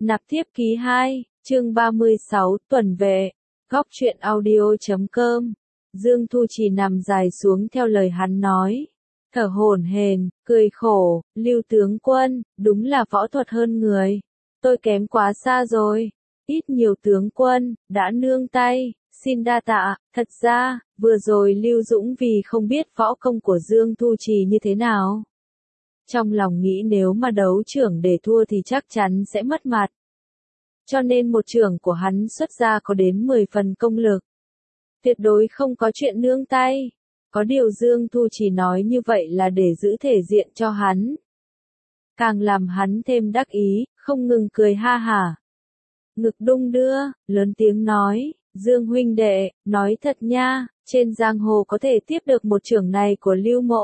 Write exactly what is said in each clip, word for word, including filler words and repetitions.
Nạp tiếp ký hai, chương ba mươi sáu, tuần về. Góc truyện audio chấm com. Dương Thu Trì nằm dài xuống theo lời hắn nói. Thở hổn hển, cười khổ, Lưu tướng quân, đúng là võ thuật hơn người. Tôi kém quá xa rồi. Ít nhiều tướng quân, đã nương tay, xin đa tạ. Thật ra, vừa rồi Lưu Dũng vì không biết võ công của Dương Thu Trì như thế nào. Trong lòng nghĩ nếu mà đấu trưởng để thua thì chắc chắn sẽ mất mặt. Cho nên một trưởng của hắn xuất ra có đến mười phần công lực. Tuyệt đối không có chuyện nương tay. Có điều Dương Thu Trì nói như vậy là để giữ thể diện cho hắn. Càng làm hắn thêm đắc ý, không ngừng cười ha hả. Ngực đung đưa, lớn tiếng nói, Dương huynh đệ, nói thật nha, trên giang hồ có thể tiếp được một trưởng này của Lưu mỗ.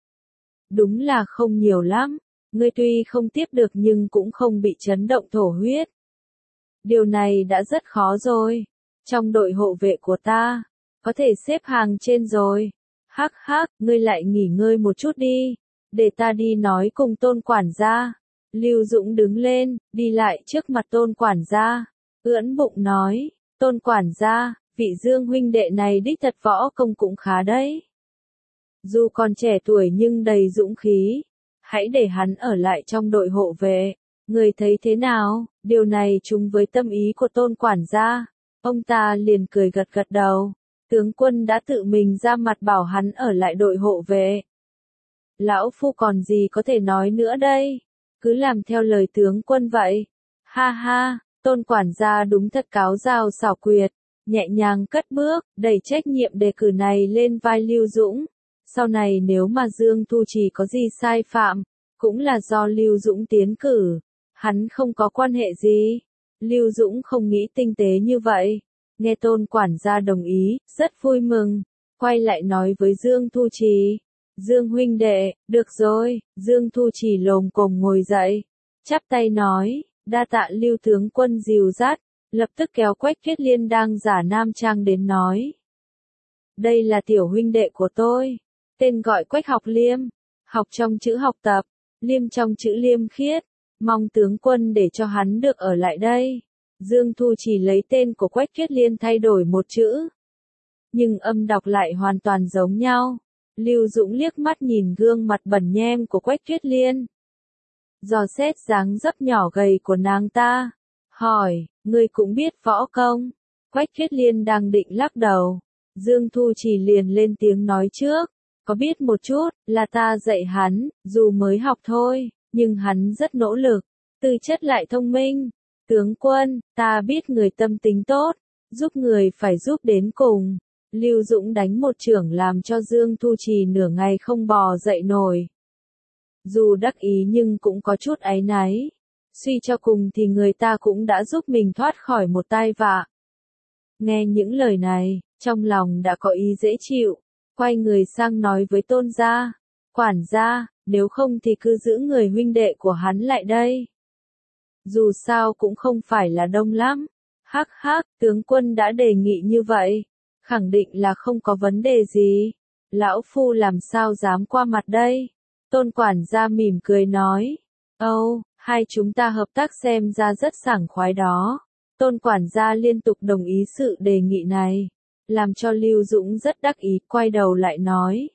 Đúng là không nhiều lắm, ngươi tuy không tiếp được nhưng cũng không bị chấn động thổ huyết. Điều này đã rất khó rồi. Trong đội hộ vệ của ta, có thể xếp hàng trên rồi. Hắc hắc, ngươi lại nghỉ ngơi một chút đi, để ta đi nói cùng Tôn quản gia. Lưu Dũng đứng lên, đi lại trước mặt Tôn quản gia, ưỡn bụng nói, Tôn quản gia, vị Dương huynh đệ này đích thật võ công cũng khá đấy. Dù còn trẻ tuổi nhưng đầy dũng khí, hãy để hắn ở lại trong đội hộ vệ. Người thấy thế nào? Điều này trùng với tâm ý của Tôn quản gia. Ông ta liền cười gật gật đầu. Tướng quân đã tự mình ra mặt bảo hắn ở lại đội hộ vệ. Lão phu còn gì có thể nói nữa đây? Cứ làm theo lời tướng quân vậy. Ha ha, Tôn quản gia đúng thật cáo giao xảo quyệt, nhẹ nhàng cất bước, đẩy trách nhiệm đề cử này lên vai Lưu Dũng. Sau này nếu mà Dương Thu Trì có gì sai phạm, cũng là do Lưu Dũng tiến cử. Hắn không có quan hệ gì. Lưu Dũng không nghĩ tinh tế như vậy. Nghe Tôn quản gia đồng ý, rất vui mừng. Quay lại nói với Dương Thu Trì. Dương huynh đệ, được rồi. Dương Thu Trì lồm cồm ngồi dậy. Chắp tay nói, đa tạ Lưu tướng quân dìu dắt. Lập tức kéo Quách Khiết Liên đang giả nam trang đến nói. Đây là tiểu huynh đệ của tôi. Tên gọi Quách Học Liêm. Học trong chữ học tập. Liêm trong chữ liêm khiết. Mong tướng quân để cho hắn được ở lại đây. Dương Thu Trì lấy tên của Quách Khiết Liên thay đổi một chữ. Nhưng âm đọc lại hoàn toàn giống nhau. Lưu Dũng liếc mắt nhìn gương mặt bẩn nhem của Quách Khiết Liên. Dò xét dáng dấp nhỏ gầy của nàng ta. Hỏi, ngươi cũng biết võ công? Quách Khiết Liên đang định lắc đầu. Dương Thu Trì liền lên tiếng nói trước. Có biết một chút, là ta dạy hắn, dù mới học thôi. Nhưng hắn rất nỗ lực, tư chất lại thông minh. Tướng quân, ta biết người tâm tính tốt, giúp người phải giúp đến cùng. Lưu Dũng đánh một chưởng làm cho Dương Thu Trì nửa ngày không bò dậy nổi. Dù đắc ý nhưng cũng có chút áy náy. Suy cho cùng thì người ta cũng đã giúp mình thoát khỏi một tai vạ. Nghe những lời này, trong lòng đã có ý dễ chịu. Quay người sang nói với Tôn gia, quản gia, nếu không thì cứ giữ người huynh đệ của hắn lại đây. Dù sao cũng không phải là đông lắm. Hắc hắc, tướng quân đã đề nghị như vậy. Khẳng định là không có vấn đề gì. Lão phu làm sao dám qua mặt đây? Tôn quản gia mỉm cười nói. Âu, hai chúng ta hợp tác xem ra rất sảng khoái đó. Tôn quản gia liên tục đồng ý sự đề nghị này. Làm cho Lưu Dũng rất đắc ý, quay đầu lại nói.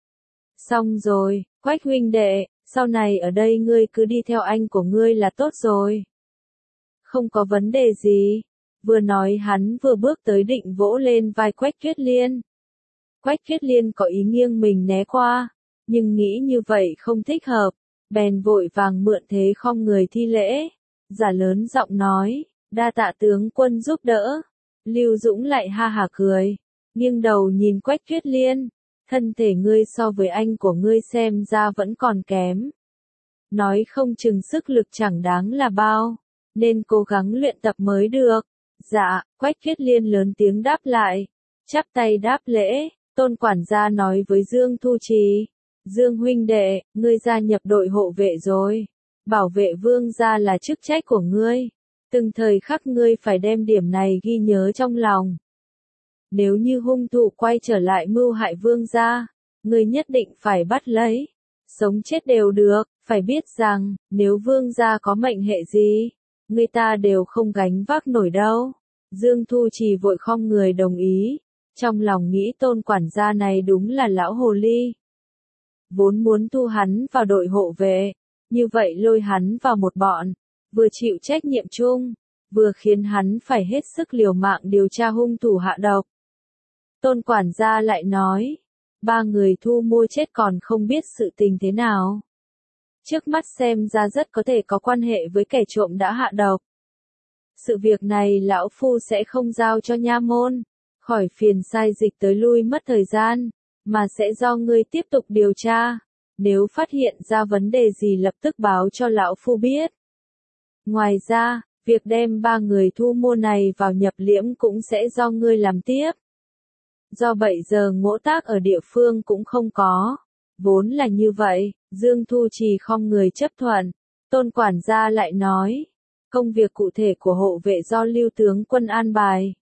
Xong rồi, Quách huynh đệ, sau này ở đây ngươi cứ đi theo anh của ngươi là tốt rồi. Không có vấn đề gì. Vừa nói hắn vừa bước tới định vỗ lên vai Quách Khiết Liên. Quách Khiết Liên có ý nghiêng mình né qua, nhưng nghĩ như vậy không thích hợp, bèn vội vàng mượn thế khom người thi lễ, giả lớn giọng nói, đa tạ tướng quân giúp đỡ. Lưu Dũng lại ha hả cười, nghiêng đầu nhìn Quách Khiết Liên. Thân thể ngươi so với anh của ngươi xem ra vẫn còn kém. Nói không chừng sức lực chẳng đáng là bao, nên cố gắng luyện tập mới được. Dạ, Quách Khiết Liên lớn tiếng đáp lại, chắp tay đáp lễ. Tôn quản gia nói với Dương Thu Trì, Dương huynh đệ, ngươi gia nhập đội hộ vệ rồi. Bảo vệ vương gia là chức trách của ngươi. Từng thời khắc ngươi phải đem điểm này ghi nhớ trong lòng. Nếu như hung thủ quay trở lại mưu hại vương gia, ngươi nhất định phải bắt lấy. Sống chết đều được, phải biết rằng, nếu vương gia có mệnh hệ gì, người ta đều không gánh vác nổi đâu. Dương Thu Trì vội khom người đồng ý, trong lòng nghĩ Tôn quản gia này đúng là lão hồ ly. Vốn muốn thu hắn vào đội hộ vệ, như vậy lôi hắn vào một bọn, vừa chịu trách nhiệm chung, vừa khiến hắn phải hết sức liều mạng điều tra hung thủ hạ độc. Tôn quản gia lại nói, ba người thu mua chết còn không biết sự tình thế nào. Trước mắt xem ra rất có thể có quan hệ với kẻ trộm đã hạ độc. Sự việc này lão phu sẽ không giao cho nha môn, khỏi phiền sai dịch tới lui mất thời gian, mà sẽ do ngươi tiếp tục điều tra, nếu phát hiện ra vấn đề gì lập tức báo cho lão phu biết. Ngoài ra, việc đem ba người thu mua này vào nhập liễm cũng sẽ do ngươi làm tiếp. Do vậy giờ ngỗ tác ở địa phương cũng không có, vốn là như vậy, Dương Thu Trì khom người chấp thuận. Tôn quản gia lại nói, công việc cụ thể của hộ vệ do Lưu tướng quân an bài.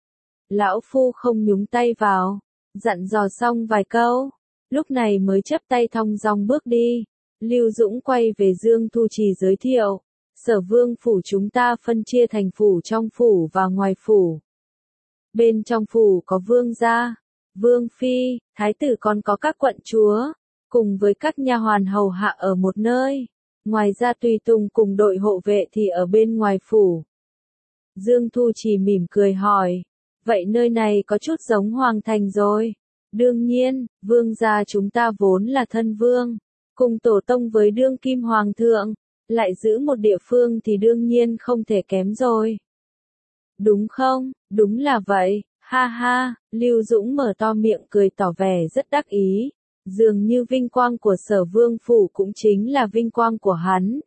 Lão phu không nhúng tay vào, dặn dò xong vài câu, lúc này mới chấp tay thong dong bước đi. Lưu Dũng quay về Dương Thu Trì giới thiệu, Sở Vương phủ chúng ta phân chia thành phủ trong phủ và ngoài phủ. Bên trong phủ có vương gia, vương phi, thái tử, còn có các quận chúa, cùng với các nha hoàn hầu hạ ở một nơi. Ngoài ra tùy tùng cùng đội hộ vệ thì ở bên ngoài phủ. Dương Thu Trì mỉm cười hỏi, vậy nơi này có chút giống hoàng thành rồi. Đương nhiên, vương gia chúng ta vốn là thân vương, cùng tổ tông với đương kim hoàng thượng, lại giữ một địa phương thì đương nhiên không thể kém rồi. Đúng không? Đúng là vậy, ha ha, Lưu Dũng mở to miệng cười tỏ vẻ rất đắc ý, dường như vinh quang của Sở Vương phủ cũng chính là vinh quang của hắn.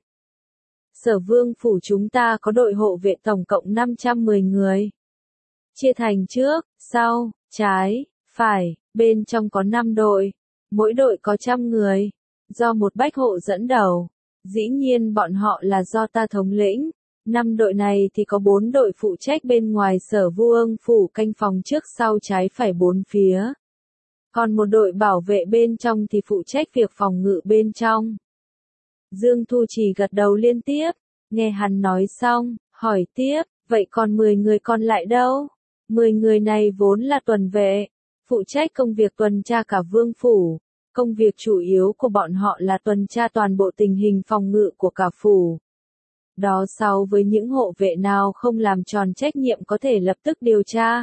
Sở Vương phủ chúng ta có đội hộ vệ tổng cộng năm trăm mười người. Chia thành trước, sau, trái, phải, bên trong có năm đội, mỗi đội có trăm người, do một bách hộ dẫn đầu. Dĩ nhiên bọn họ là do ta thống lĩnh. Năm đội này thì có bốn đội phụ trách bên ngoài Sở Vương phủ canh phòng trước sau trái phải bốn phía. Còn một đội bảo vệ bên trong thì phụ trách việc phòng ngự bên trong. Dương Thu Trì gật đầu liên tiếp, nghe hắn nói xong, hỏi tiếp, vậy còn mười người còn lại đâu? mười người này vốn là tuần vệ, phụ trách công việc tuần tra cả vương phủ. Công việc chủ yếu của bọn họ là tuần tra toàn bộ tình hình phòng ngự của cả phủ. Đó sau với những hộ vệ nào không làm tròn trách nhiệm có thể lập tức điều tra.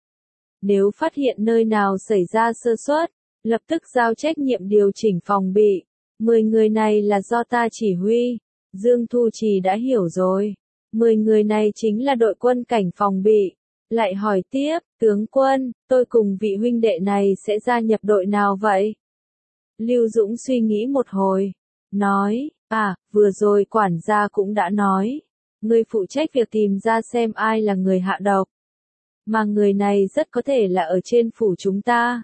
Nếu phát hiện nơi nào xảy ra sơ suất, lập tức giao trách nhiệm điều chỉnh phòng bị. Mười người này là do ta chỉ huy. Dương Thu Trì đã hiểu rồi. Mười người này chính là đội quân cảnh phòng bị. Lại hỏi tiếp, tướng quân, tôi cùng vị huynh đệ này sẽ gia nhập đội nào vậy? Lưu Dũng suy nghĩ một hồi, nói, à, vừa rồi quản gia cũng đã nói, người phụ trách việc tìm ra xem ai là người hạ độc. Mà người này rất có thể là ở trên phủ chúng ta.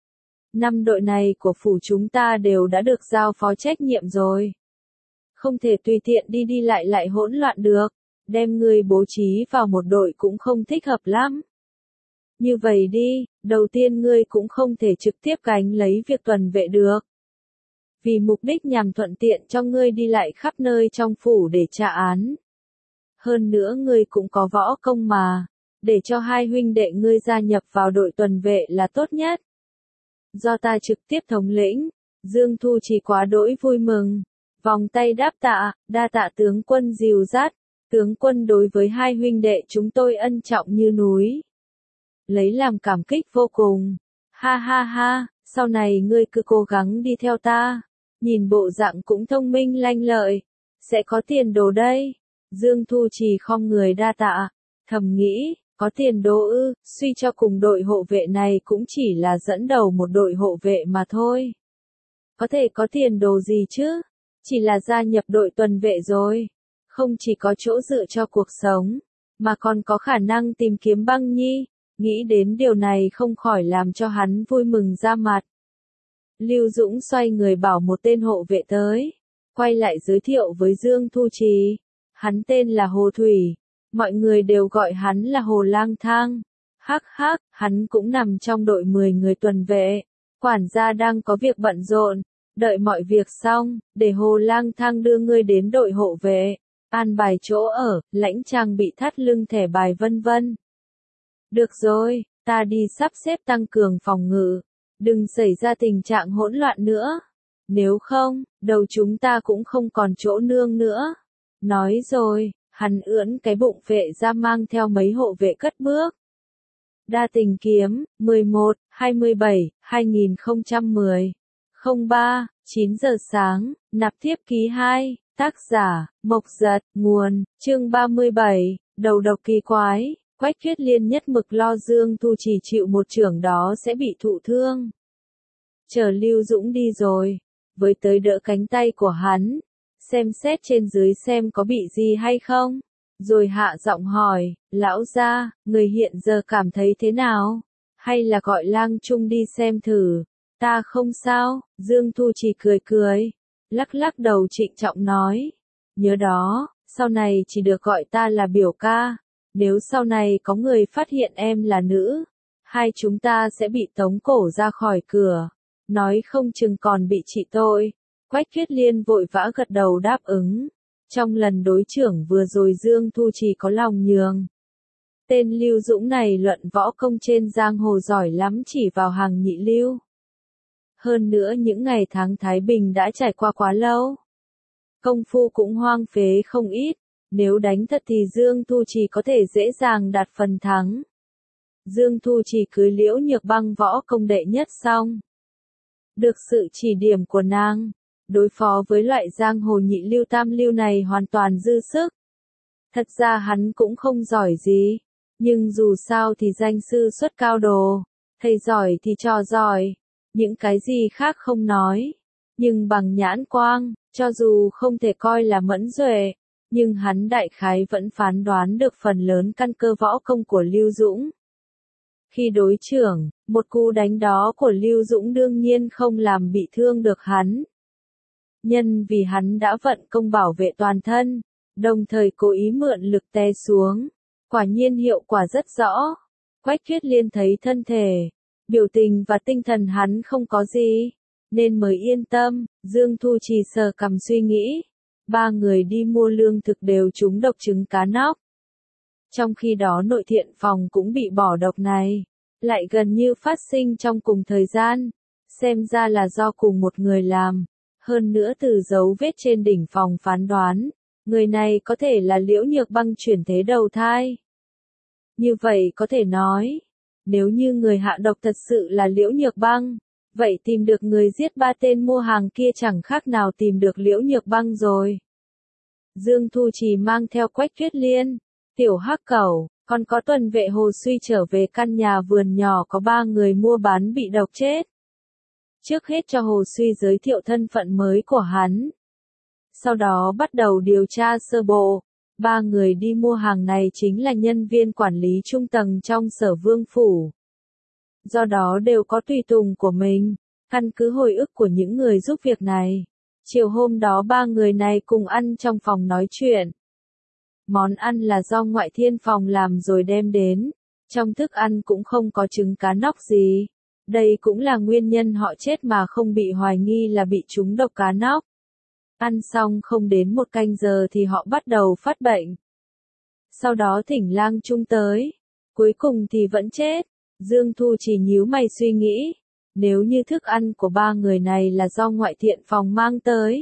Năm đội này của phủ chúng ta đều đã được giao phó trách nhiệm rồi. Không thể tùy tiện đi đi lại lại hỗn loạn được, đem người bố trí vào một đội cũng không thích hợp lắm. Như vậy đi, đầu tiên ngươi cũng không thể trực tiếp gánh lấy việc tuần vệ được. Vì mục đích nhằm thuận tiện cho ngươi đi lại khắp nơi trong phủ để tra án. Hơn nữa ngươi cũng có võ công mà, để cho hai huynh đệ ngươi gia nhập vào đội tuần vệ là tốt nhất. Do ta trực tiếp thống lĩnh, Dương Thu Trì quá đỗi vui mừng, vòng tay đáp tạ, đa tạ tướng quân dìu dắt, tướng quân đối với hai huynh đệ chúng tôi ân trọng như núi. Lấy làm cảm kích vô cùng. Ha ha ha, sau này ngươi cứ cố gắng đi theo ta. Nhìn bộ dạng cũng thông minh lanh lợi. Sẽ có tiền đồ đây. Dương Thu Trì khom người đa tạ. Thầm nghĩ, có tiền đồ ư, suy cho cùng đội hộ vệ này cũng chỉ là dẫn đầu một đội hộ vệ mà thôi. Có thể có tiền đồ gì chứ? Chỉ là gia nhập đội tuần vệ rồi. Không chỉ có chỗ dựa cho cuộc sống, mà còn có khả năng tìm kiếm Băng Nhi. Nghĩ đến điều này không khỏi làm cho hắn vui mừng ra mặt. Lưu Dũng xoay người bảo một tên hộ vệ tới, quay lại giới thiệu với Dương Thu Trì. Hắn tên là Hồ Thủy, mọi người đều gọi hắn là Hồ Lang Thang. Hắc hắc, hắn cũng nằm trong đội mười người tuần vệ. Quản gia đang có việc bận rộn, đợi mọi việc xong, để Hồ Lang Thang đưa ngươi đến đội hộ vệ. an bài chỗ ở, lãnh trang bị thắt lưng thẻ bài vân vân. Được rồi, ta đi sắp xếp tăng cường phòng ngự, đừng xảy ra tình trạng hỗn loạn nữa. Nếu không, đầu chúng ta cũng không còn chỗ nương nữa. Nói rồi, hắn ưỡn cái bụng vệ ra mang theo mấy hộ vệ cất bước. Đa Tình Kiếm, mười một, hai mươi bảy, hai nghìn không trăm mười, không ba, chín giờ sáng, nạp thiếp ký hai, tác giả, Mộc Giật, nguồn, chương ba mươi bảy, đầu độc kỳ quái, Quách Tuyết Liên nhất mực lo Dương Thu Trì chịu một chưởng đó sẽ bị thụ thương. Chờ Lưu Dũng đi rồi, với tới đỡ cánh tay của hắn, xem xét trên dưới xem có bị gì hay không. Rồi hạ giọng hỏi, lão gia, người hiện giờ cảm thấy thế nào? Hay là gọi Lang Trung đi xem thử? Ta không sao, Dương Thu Trì cười cười, lắc lắc đầu trịnh trọng nói. Nhớ đó, sau này chỉ được gọi ta là biểu ca. Nếu sau này có người phát hiện em là nữ, hai chúng ta sẽ bị tống cổ ra khỏi cửa. Nói không chừng còn bị trị tội. Quách Tuyết Liên vội vã gật đầu đáp ứng. Trong lần đối chưởng vừa rồi Dương Thu Trì có lòng nhường. Tên Lưu Dũng này luận võ công trên giang hồ giỏi lắm, chỉ vào hàng nhị lưu. Hơn nữa những ngày tháng Thái Bình đã trải qua quá lâu. Công phu cũng hoang phế không ít. Nếu đánh thật thì Dương Thu Trì có thể dễ dàng đạt phần thắng. Dương Thu Trì cưới Liễu Nhược Băng võ công đệ nhất xong. Được sự chỉ điểm của nàng, đối phó với loại giang hồ nhị lưu tam lưu này hoàn toàn dư sức. Thật ra hắn cũng không giỏi gì, nhưng dù sao thì danh sư xuất cao đồ, thầy giỏi thì trò giỏi, những cái gì khác không nói. Nhưng bằng nhãn quang, cho dù không thể coi là mẫn duệ, nhưng hắn đại khái vẫn phán đoán được phần lớn căn cơ võ công của Lưu Dũng. Khi đối chưởng, một cú đánh đó của Lưu Dũng đương nhiên không làm bị thương được hắn. Nhân vì hắn đã vận công bảo vệ toàn thân, đồng thời cố ý mượn lực té xuống. Quả nhiên hiệu quả rất rõ. Quách Tuyết Liên thấy thân thể, biểu tình và tinh thần hắn không có gì, nên mới yên tâm. Dương Thu Trì sờ cằm suy nghĩ. Ba người đi mua lương thực đều trúng độc trứng cá nóc. Trong khi đó nội thiện phòng cũng bị bỏ độc này, lại gần như phát sinh trong cùng thời gian. Xem ra là do cùng một người làm. Hơn nữa từ dấu vết trên đỉnh phòng phán đoán, người này có thể là Liễu Nhược Băng chuyển thế đầu thai. Như vậy có thể nói, nếu như người hạ độc thật sự là Liễu Nhược Băng, vậy tìm được người giết ba tên mua hàng kia chẳng khác nào tìm được Liễu Nhược Băng rồi. Dương Thu Trì mang theo Quách Tuyết Liên, Tiểu Hắc Cẩu, còn có tuần vệ Hồ Suy trở về căn nhà vườn nhỏ có ba người mua bán bị độc chết. Trước hết cho Hồ Suy giới thiệu thân phận mới của hắn. Sau đó bắt đầu điều tra sơ bộ. Ba người đi mua hàng này chính là nhân viên quản lý trung tầng trong Sở Vương Phủ. Do đó đều có tùy tùng của mình, căn cứ hồi ức của những người giúp việc này. Chiều hôm đó ba người này cùng ăn trong phòng nói chuyện. Món ăn là do ngoại thiên phòng làm rồi đem đến. Trong thức ăn cũng không có trứng cá nóc gì. Đây cũng là nguyên nhân họ chết mà không bị hoài nghi là bị trúng độc cá nóc. Ăn xong không đến một canh giờ thì họ bắt đầu phát bệnh. Sau đó thỉnh Lang Trung tới. Cuối cùng thì vẫn chết. Dương Thu chỉ nhíu mày suy nghĩ. Nếu như thức ăn của ba người này là do ngoại thiện phòng mang tới.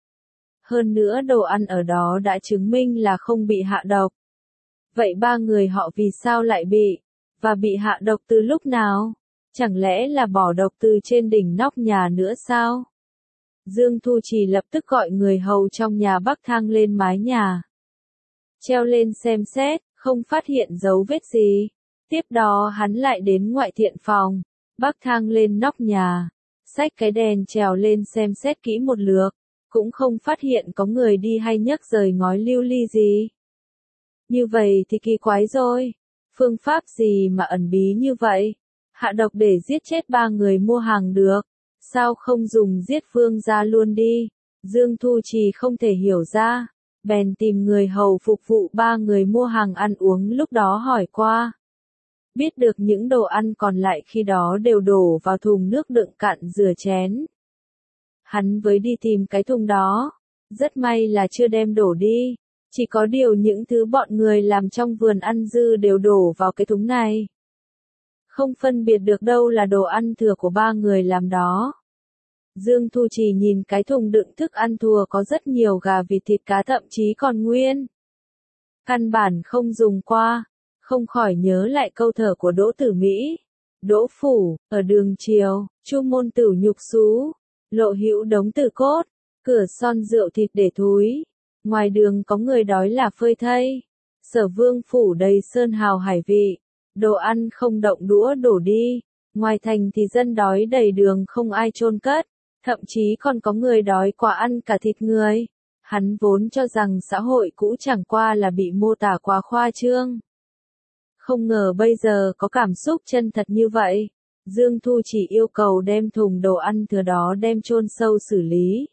Hơn nữa đồ ăn ở đó đã chứng minh là không bị hạ độc. Vậy ba người họ vì sao lại bị? Và bị hạ độc từ lúc nào? Chẳng lẽ là bỏ độc từ trên đỉnh nóc nhà nữa sao? Dương Thu Trì lập tức gọi người hầu trong nhà bắc thang lên mái nhà. Treo lên xem xét, không phát hiện dấu vết gì. Tiếp đó hắn lại đến ngoại thiện phòng, bắc thang lên nóc nhà, xách cái đèn trèo lên xem xét kỹ một lượt, cũng không phát hiện có người đi hay nhấc rời ngói lưu ly gì. Như vậy thì kỳ quái rồi, phương pháp gì mà ẩn bí như vậy? Hạ độc để giết chết ba người mua hàng được, sao không dùng giết Vương gia luôn đi? Dương Thu Trì không thể hiểu ra, bèn tìm người hầu phục vụ ba người mua hàng ăn uống lúc đó hỏi qua. Biết được những đồ ăn còn lại khi đó đều đổ vào thùng nước đựng cạn rửa chén. Hắn với đi tìm cái thùng đó, rất may là chưa đem đổ đi, Chỉ có điều những thứ bọn người làm trong vườn ăn dư đều đổ vào cái thúng này. Không phân biệt được đâu là đồ ăn thừa của ba người làm đó. Dương Thu Trì nhìn cái thùng đựng thức ăn thừa có rất nhiều gà vịt thịt cá thậm chí còn nguyên. Căn bản không dùng qua, không khỏi nhớ lại câu thở của Đỗ Tử Mỹ. Đỗ phủ, ở đường Triều, Chu môn tử nhục xú, lộ hữu đống tử cốt, cửa son rượu thịt để thúi. Ngoài đường có người đói là phơi thây. Sở vương phủ đầy sơn hào hải vị, đồ ăn không động đũa đổ đi. Ngoài thành thì dân đói đầy đường không ai chôn cất, thậm chí còn có người đói quá ăn cả thịt người. Hắn vốn cho rằng xã hội cũ chẳng qua là bị mô tả quá khoa trương. Không ngờ bây giờ có cảm xúc chân thật như vậy. Dương Thu chỉ yêu cầu đem thùng đồ ăn thừa đó đem chôn sâu xử lý.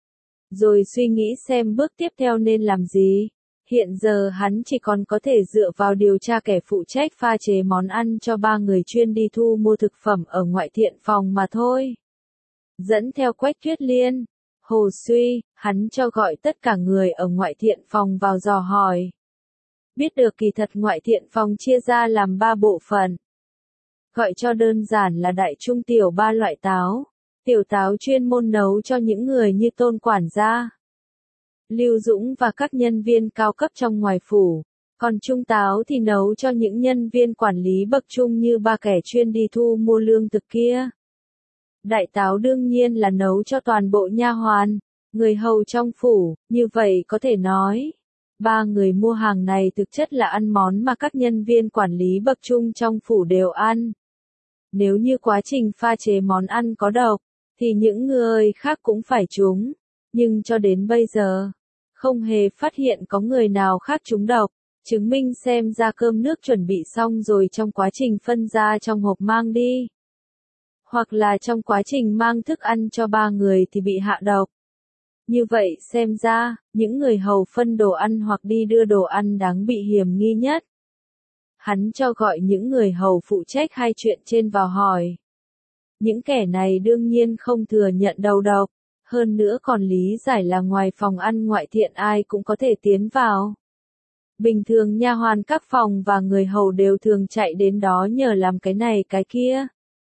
Rồi suy nghĩ xem bước tiếp theo nên làm gì. Hiện giờ hắn chỉ còn có thể dựa vào điều tra kẻ phụ trách pha chế món ăn cho ba người chuyên đi thu mua thực phẩm ở ngoại thiện phòng mà thôi. Dẫn theo Quách Tuyết Liên, Hồ Suy, hắn cho gọi tất cả người ở ngoại thiện phòng vào dò hỏi. Biết được kỳ thật ngoại thiện phòng chia ra làm ba bộ phận. Gọi cho đơn giản là đại trung tiểu ba loại táo. Tiểu táo chuyên môn nấu cho những người như Tôn quản gia, Lưu Dũng và các nhân viên cao cấp trong ngoài phủ. Còn trung táo thì nấu cho những nhân viên quản lý bậc trung như ba kẻ chuyên đi thu mua lương thực kia. Đại táo đương nhiên là nấu cho toàn bộ nha hoàn, người hầu trong phủ, như vậy có thể nói. Ba người mua hàng này thực chất là ăn món mà các nhân viên quản lý bậc trung trong phủ đều ăn. Nếu như quá trình pha chế món ăn có độc, thì những người khác cũng phải trúng. Nhưng cho đến bây giờ, không hề phát hiện có người nào khác trúng độc, chứng minh xem ra cơm nước chuẩn bị xong rồi trong quá trình phân ra trong hộp mang đi. Hoặc là trong quá trình mang thức ăn cho ba người thì bị hạ độc. Như vậy xem ra, những người hầu phân đồ ăn hoặc đi đưa đồ ăn đáng bị hiểm nghi nhất. Hắn cho gọi những người hầu phụ trách hai chuyện trên vào hỏi. Những kẻ này đương nhiên không thừa nhận đầu độc, hơn nữa còn lý giải là ngoài phòng ăn ngoại thiện ai cũng có thể tiến vào. Bình thường nha hoàn các phòng và người hầu đều thường chạy đến đó nhờ làm cái này cái kia.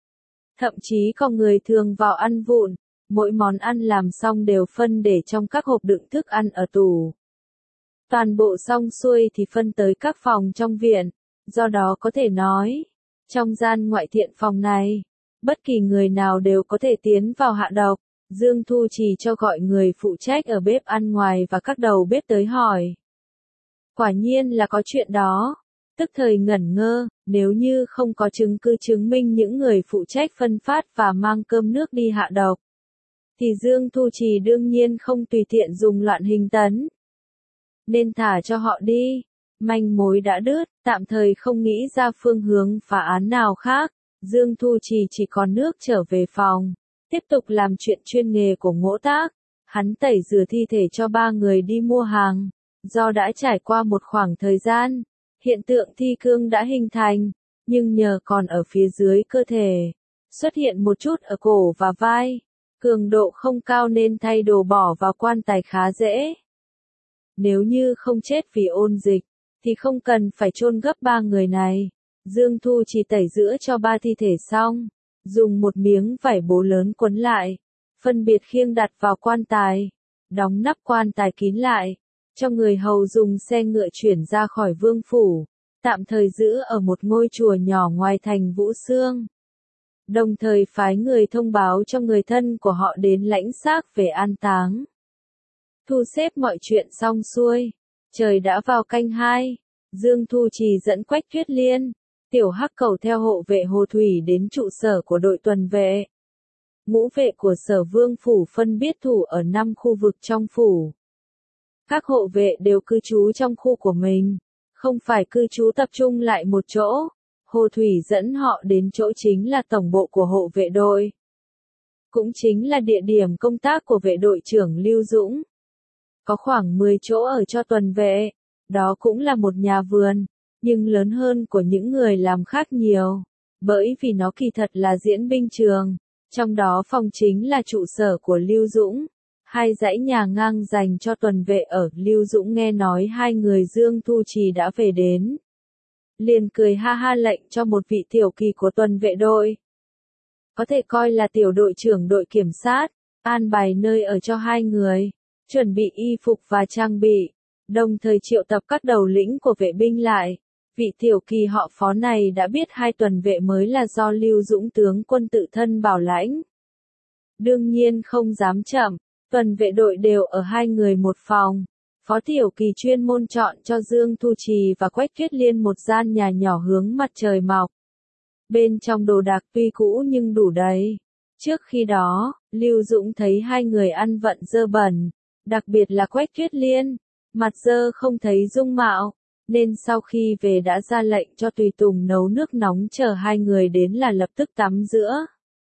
Thậm chí có người thường vào ăn vụn, mỗi món ăn làm xong đều phân để trong các hộp đựng thức ăn ở tủ. Toàn bộ xong xuôi thì phân tới các phòng trong viện, do đó có thể nói, trong gian ngoại thiện phòng này, bất kỳ người nào đều có thể tiến vào hạ độc. Dương Thu chỉ cho gọi người phụ trách ở bếp ăn ngoài và các đầu bếp tới hỏi. Quả nhiên là có chuyện đó. Tức thời ngẩn ngơ, nếu như không có chứng cứ chứng minh những người phụ trách phân phát và mang cơm nước đi hạ độc, thì Dương Thu Trì đương nhiên không tùy tiện dùng loạn hình tấn. Nên thả cho họ đi. Manh mối đã đứt, tạm thời không nghĩ ra phương hướng phá án nào khác. Dương Thu Trì chỉ còn nước trở về phòng, tiếp tục làm chuyện chuyên nghề của Ngỗ Tác. Hắn tẩy rửa thi thể cho ba người đi mua hàng. Do đã trải qua một khoảng thời gian, hiện tượng thi cương đã hình thành, nhưng nhờ còn ở phía dưới cơ thể, xuất hiện một chút ở cổ và vai. Cường độ không cao nên thay đồ bỏ vào quan tài khá dễ. Nếu như không chết vì ôn dịch, thì không cần phải chôn gấp ba người này. Dương Thu chỉ tẩy rửa cho ba thi thể xong, dùng một miếng vải bố lớn quấn lại, phân biệt khiêng đặt vào quan tài, đóng nắp quan tài kín lại, cho người hầu dùng xe ngựa chuyển ra khỏi vương phủ, tạm thời giữ ở một ngôi chùa nhỏ ngoài thành Vũ Xương. Đồng thời phái người thông báo cho người thân của họ đến lãnh xác về an táng. Thu xếp mọi chuyện xong xuôi, trời đã vào canh hai, Dương Thu Trì dẫn Quách Tuyết Liên, Tiểu Hắc Cầu theo hộ vệ Hồ Thủy đến trụ sở của đội tuần vệ. Ngũ vệ của Sở Vương phủ phân biết thủ ở năm khu vực trong phủ. Các hộ vệ đều cư trú trong khu của mình, không phải cư trú tập trung lại một chỗ. Hồ Thủy dẫn họ đến chỗ chính là tổng bộ của hộ vệ đội. Cũng chính là địa điểm công tác của vệ đội trưởng Lưu Dũng. Có khoảng mười chỗ ở cho tuần vệ, đó cũng là một nhà vườn, nhưng lớn hơn của những người làm khác nhiều, bởi vì nó kỳ thật là diễn binh trường, trong đó phòng chính là trụ sở của Lưu Dũng. Hai dãy nhà ngang dành cho tuần vệ ở, Lưu Dũng nghe nói hai người Dương Thu Trì đã về đến. Liền cười ha ha lệnh cho một vị tiểu kỳ của tuần vệ đội. Có thể coi là tiểu đội trưởng đội kiểm sát, an bài nơi ở cho hai người, chuẩn bị y phục và trang bị, đồng thời triệu tập các đầu lĩnh của vệ binh lại. Vị tiểu kỳ họ Phó này đã biết hai tuần vệ mới là do Lưu Dũng tướng quân tự thân bảo lãnh. Đương nhiên không dám chậm, tuần vệ đội đều ở hai người một phòng. Phó tiểu kỳ chuyên môn chọn cho Dương Thu Trì và Quách Tuyết Liên một gian nhà nhỏ hướng mặt trời mọc. Bên trong đồ đạc tuy cũ nhưng đủ đầy. Trước khi đó, Lưu Dũng thấy hai người ăn vận dơ bẩn, đặc biệt là Quách Tuyết Liên, mặt dơ không thấy dung mạo, nên sau khi về đã ra lệnh cho tùy tùng nấu nước nóng chờ hai người đến là lập tức tắm rửa.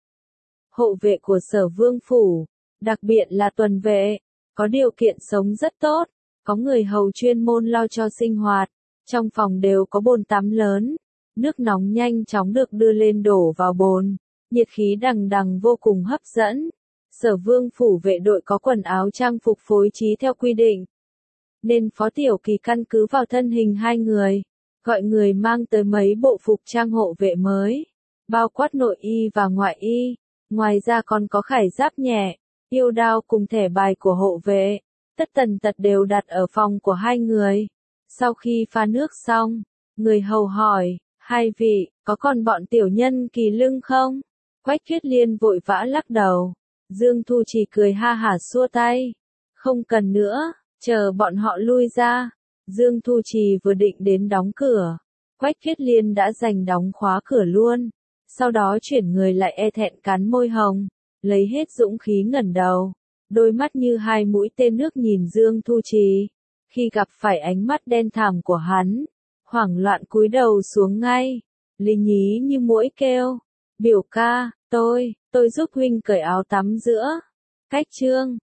Hộ vệ của Sở Vương phủ, đặc biệt là tuần vệ, có điều kiện sống rất tốt, có người hầu chuyên môn lo cho sinh hoạt, trong phòng đều có bồn tắm lớn, nước nóng nhanh chóng được đưa lên đổ vào bồn, nhiệt khí đằng đằng vô cùng hấp dẫn. Sở Vương phủ vệ đội có quần áo trang phục phối trí theo quy định, nên Phó Tiểu Kỳ căn cứ vào thân hình hai người, gọi người mang tới mấy bộ phục trang hộ vệ mới, bao quát nội y và ngoại y, ngoài ra còn có khải giáp nhẹ, yêu đao cùng thẻ bài của hộ vệ, tất tần tật đều đặt ở phòng của hai người. Sau khi pha nước xong, người hầu hỏi, hai vị, có còn bọn tiểu nhân kỳ lưng không? Quách Tuyết Liên vội vã lắc đầu, Dương Thu Trì cười ha hả xua tay, không cần nữa, chờ bọn họ lui ra. Dương Thu Trì vừa định đến đóng cửa, Quách Tuyết Liên đã giành đóng khóa cửa luôn, sau đó chuyển người lại e thẹn cắn môi hồng, lấy hết dũng khí ngẩng đầu, đôi mắt như hai mũi tên nước nhìn Dương Thu Trì. Khi gặp phải ánh mắt đen thẳm của hắn, hoảng loạn cúi đầu xuống ngay, lý nhí như muỗi kêu, biểu ca, tôi, tôi giúp huynh cởi áo tắm giữa. Cách chương